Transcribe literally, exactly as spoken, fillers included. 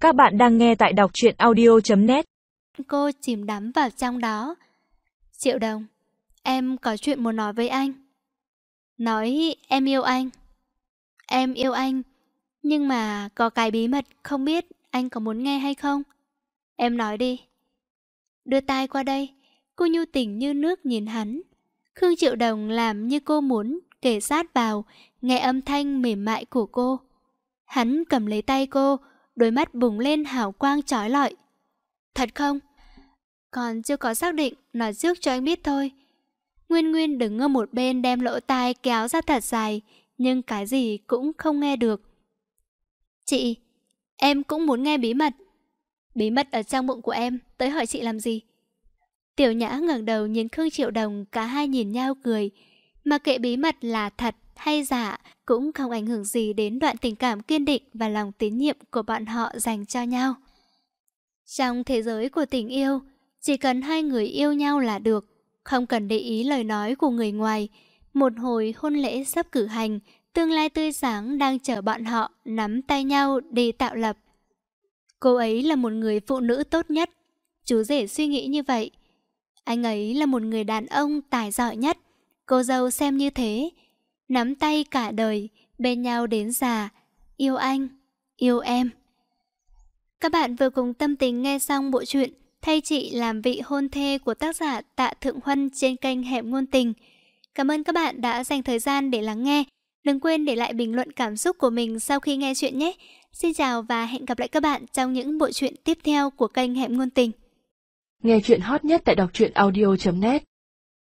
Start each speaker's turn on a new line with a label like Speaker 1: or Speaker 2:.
Speaker 1: Các bạn đang nghe tại đọc truyện audio chấm net.
Speaker 2: Cô chìm đắm vào trong đó. Triệu Đồng, em có chuyện muốn nói với anh. Nói em yêu anh. Em yêu anh, nhưng mà có cái bí mật không biết anh có muốn nghe hay không. Em nói đi. Đưa tai qua đây. Cô nhu tình như nước nhìn hắn. Khương Triệu Đồng làm như cô muốn kề sát vào, nghe âm thanh mềm mại của cô. Hắn cầm lấy tay cô, đôi mắt bùng lên hào quang chói lọi. Thật không? Còn chưa có xác định, nói trước cho anh biết thôi. Nguyên Nguyên đứng ở một bên đem lỗ tai kéo ra thật dài, nhưng cái gì cũng không nghe được. Chị, em cũng muốn nghe bí mật. Bí mật ở trong bụng của em, tới hỏi chị làm gì? Tiểu Nhã ngẩng đầu nhìn Khương Triệu Đồng, cả hai nhìn nhau cười. Mà kệ bí mật là thật hay giả cũng không ảnh hưởng gì đến đoạn tình cảm kiên định và lòng tín nhiệm của bọn họ dành cho nhau. Trong thế giới của tình yêu, chỉ cần hai người yêu nhau là được, không cần để ý lời nói của người ngoài. Một hồi hôn lễ sắp cử hành, tương lai tươi sáng đang chờ bọn họ nắm tay nhau để tạo lập. Cô ấy là một người phụ nữ tốt nhất, chú rể suy nghĩ như vậy. Anh ấy là một người đàn ông tài giỏi nhất, cô dâu xem như thế. Nắm tay cả đời, bên nhau đến già, yêu anh, yêu em. Các bạn vừa cùng Tâm Tình nghe xong bộ truyện Thay Chị Làm Vị Hôn Thê của tác giả Tạ Thượng Huân trên kênh Hẻm Ngôn Tình. Cảm ơn các bạn đã dành thời gian để lắng nghe. Đừng quên để lại bình luận cảm xúc của mình sau khi nghe chuyện nhé. Xin chào và hẹn gặp lại các bạn trong những bộ truyện tiếp theo của kênh Hẻm Ngôn Tình.
Speaker 1: Nghe chuyện hot nhất tại đọc truyện audio chấm net.